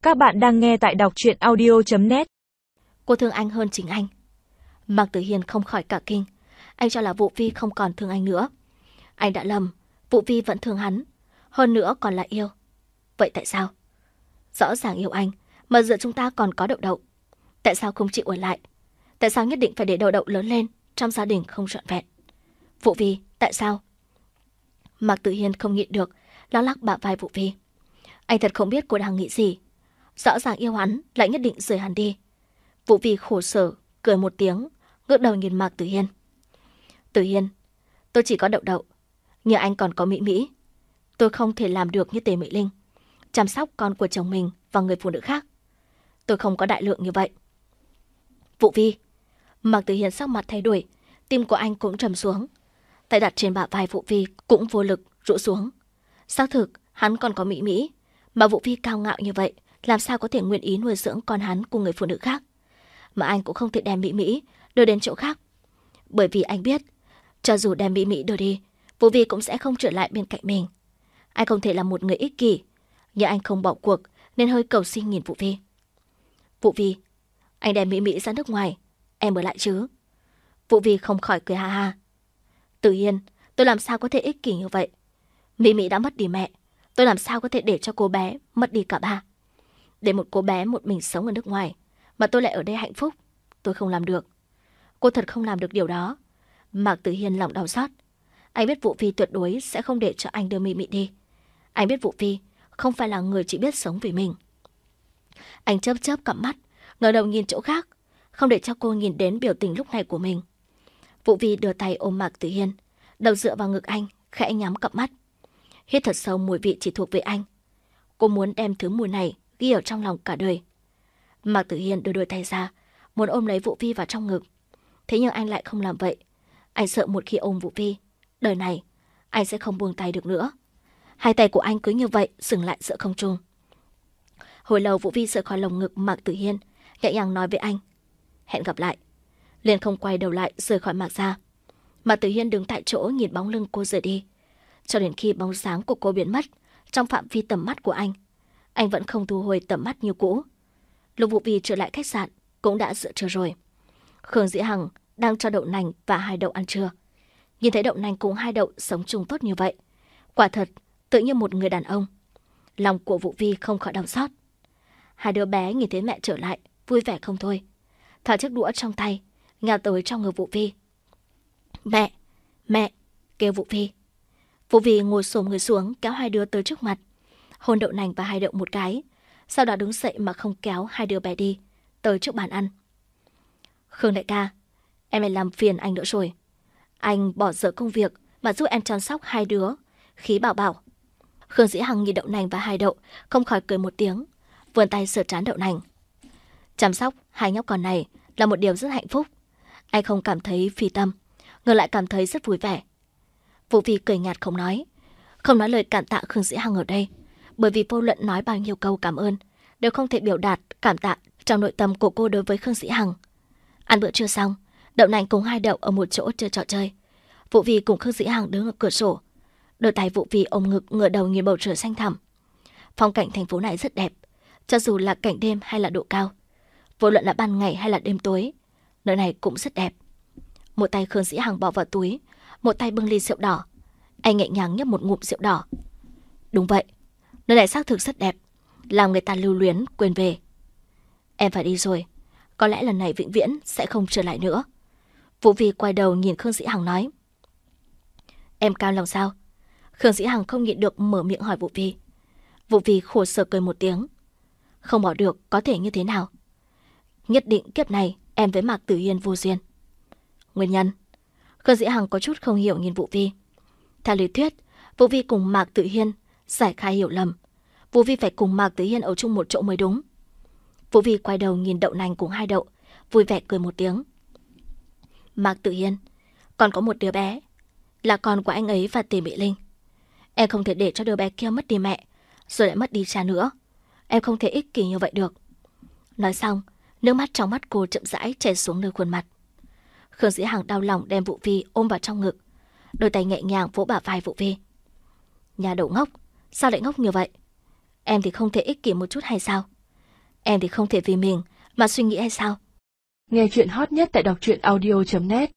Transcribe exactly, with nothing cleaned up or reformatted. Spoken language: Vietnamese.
Các bạn đang nghe tại đọc truyện audio chấm net. Cô thương anh hơn chính anh. Mạc Tử Hiên không khỏi cả kinh. Anh cho là Vũ Vi không còn thương anh nữa. Anh đã lầm, Vũ Vi vẫn thương hắn. Hơn nữa còn là yêu. Vậy tại sao? Rõ ràng yêu anh, mà giữa chúng ta còn có Đậu Đậu. Tại sao không chịu ở lại? Tại sao nhất định phải để Đậu Đậu lớn lên trong gia đình không trọn vẹn? Vũ Vi, tại sao? Mạc Tử Hiên không nhịn được, lắc lắc bả vai Vũ Vi. Anh thật không biết cô đang nghĩ gì. Rõ ràng yêu hắn, lại nhất định rời hắn đi. Vũ Vi khổ sở, cười một tiếng, ngước đầu nhìn Mạc Tử Hiên. Tử Hiên, tôi chỉ có Đậu Đậu, nhưng anh còn có Mỹ Mỹ. Tôi không thể làm được như Tề Mỹ Linh, chăm sóc con của chồng mình và người phụ nữ khác. Tôi không có đại lượng như vậy. Vũ Vi. Mạc Tử Hiên sắc mặt thay đổi, tim của anh cũng trầm xuống. Tay đặt trên bả vai Vũ Vi cũng vô lực rũ xuống. Xác thực, hắn còn có Mỹ Mỹ, mà Vũ Vi cao ngạo như vậy, làm sao có thể nguyện ý nuôi dưỡng con hắn cùng người phụ nữ khác. Mà anh cũng không thể đem Mỹ Mỹ đưa đến chỗ khác. Bởi vì anh biết, cho dù đem Mỹ Mỹ đưa đi, Vũ Vi cũng sẽ không trở lại bên cạnh mình. Anh không thể là một người ích kỷ, nhưng anh không bỏ cuộc nên hơi cầu xin nhìn Vũ Vi. Vũ Vi, anh đem Mỹ Mỹ ra nước ngoài, em ở lại chứ? Vũ Vi không khỏi cười ha ha. Tử Hiên, tôi làm sao có thể ích kỷ như vậy? Mỹ Mỹ đã mất đi mẹ, tôi làm sao có thể để cho cô bé mất đi cả ba? Để một cô bé một mình sống ở nước ngoài, mà tôi lại ở đây hạnh phúc, tôi không làm được. Cô thật không làm được điều đó. Mạc Tử Hiên lòng đau xót. Anh biết Vũ Vi tuyệt đối sẽ không để cho anh đưa Mỹ Mỹ đi. Anh biết Vũ Vi không phải là người chỉ biết sống vì mình. Anh chớp chớp cặp mắt, ngẩng đầu nhìn chỗ khác, không để cho cô nhìn đến biểu tình lúc này của mình. Vũ Vi đưa tay ôm Mạc Tử Hiên, đầu dựa vào ngực anh, khẽ nhắm cặp mắt. Hít thật sâu mùi vị chỉ thuộc về anh. Cô muốn đem thứ mùi này ghi ở trong lòng cả đời. Mạc Tử Hiên đưa đôi tay ra, muốn ôm lấy Vũ Vi vào trong ngực. Thế nhưng anh lại không làm vậy. Anh sợ một khi ôm Vũ Vi, đời này anh sẽ không buông tay được nữa. Hai tay của anh cứ như vậy dừng lại giữa không trung. Hồi lâu Vũ Vi rời khỏi lồng ngực Mạc Tử Hiên, nhẹ nhàng nói với anh: hẹn gặp lại. Liền không quay đầu lại rời khỏi Mạc gia. Mạc Tử Hiên đứng tại chỗ nhìn bóng lưng cô rời đi, cho đến khi bóng sáng của cô biến mất trong phạm vi tầm mắt của anh. Anh vẫn không thu hồi tầm mắt như cũ. Lúc Vũ Vi trở lại khách sạn cũng đã giữa trưa rồi. Khương Dĩ Hằng đang cho Đậu Nành và Hai Đậu ăn trưa. Nhìn thấy Đậu Nành cùng Hai Đậu sống chung tốt như vậy, quả thật tự như một người đàn ông. Lòng của Vũ Vi không khỏi đau xót. Hai đứa bé nhìn thấy mẹ trở lại, vui vẻ không thôi. Thả chiếc đũa trong tay, nhào tới trong người Vũ Vi. Mẹ, mẹ, kêu Vũ Vi. Vũ Vi ngồi xổm người xuống, kéo hai đứa tới trước mặt, hôn Đậu Nành và Hai Đậu một cái, sau đó đứng dậy mà không kéo hai đứa bé đi, tới trước bàn ăn. Khương đại ca, em lại làm phiền anh nữa rồi. Anh bỏ dở công việc mà giúp em chăm sóc hai đứa, khí bảo bảo. Khương Dĩ Hằng nhìn Đậu Nành và Hai Đậu, không khỏi cười một tiếng, vươn tay sờ trán Đậu Nành. Chăm sóc hai nhóc con này là một điều rất hạnh phúc. Anh không cảm thấy phi tâm, ngược lại cảm thấy rất vui vẻ. Vũ Vi cười nhạt không nói, không nói lời cảm tạ Khương Dĩ Hằng ở đây, bởi vì vô luận nói bao nhiêu câu cảm ơn đều không thể biểu đạt cảm tạ trong nội tâm của cô đối với Khương Dĩ Hằng. Ăn bữa trưa xong, Đậu Nành cùng Hai Đậu ở một chỗ chơi trò chơi. Vũ Vi cùng Khương Dĩ Hằng đứng ở cửa sổ, đôi tay Vũ Vi ôm ngực, ngửa đầu nhìn bầu trời xanh thẳm. Phong cảnh thành phố này rất đẹp, cho dù là cảnh đêm hay là độ cao, vô luận là ban ngày hay là đêm tối, nơi này cũng rất đẹp. Một tay Khương Dĩ Hằng bỏ vào túi, một tay bưng ly rượu đỏ. Anh nhẹ nhàng nhấp một ngụm rượu đỏ. Đúng vậy, nơi này xác thực rất đẹp, làm người ta lưu luyến quên về. Em phải đi rồi, có lẽ lần này vĩnh viễn sẽ không trở lại nữa. Vũ Vi quay đầu nhìn Khương Dĩ Hằng nói. Em cao lòng sao? Khương Dĩ Hằng không nhịn được mở miệng hỏi Vũ Vi. Vũ Vi khổ sở cười một tiếng. Không bỏ được có thể như thế nào? Nhất định kiếp này em với Mạc Tử Hiên vô duyên. Nguyên nhân? Khương Dĩ Hằng có chút không hiểu nhìn Vũ Vi. Theo lý thuyết, Vũ Vi cùng Mạc Tử Hiên giải khai hiểu lầm. Vũ Vi phải cùng Mạc Tử Hiên ở chung một chỗ mới đúng. Vũ Vi quay đầu nhìn Đậu Nành cùng Hai Đậu, vui vẻ cười một tiếng. Mạc Tử Hiên, còn có một đứa bé, là con của anh ấy và Tề Mỹ Linh. Em không thể để cho đứa bé kia mất đi mẹ, rồi lại mất đi cha nữa. Em không thể ích kỷ như vậy được. Nói xong, nước mắt trong mắt cô chậm rãi chảy xuống nơi khuôn mặt. Khương Dĩ Hằng đau lòng đem Vũ Vi ôm vào trong ngực, đôi tay nhẹ nhàng vỗ bả vai Vũ Vi. Nhà đậu ngốc, sao lại ngốc như vậy? Em thì không thể ích kỷ một chút hay sao? Em thì không thể vì mình mà suy nghĩ hay sao? Nghe chuyện hot nhất tại đọc truyện audio chấm net.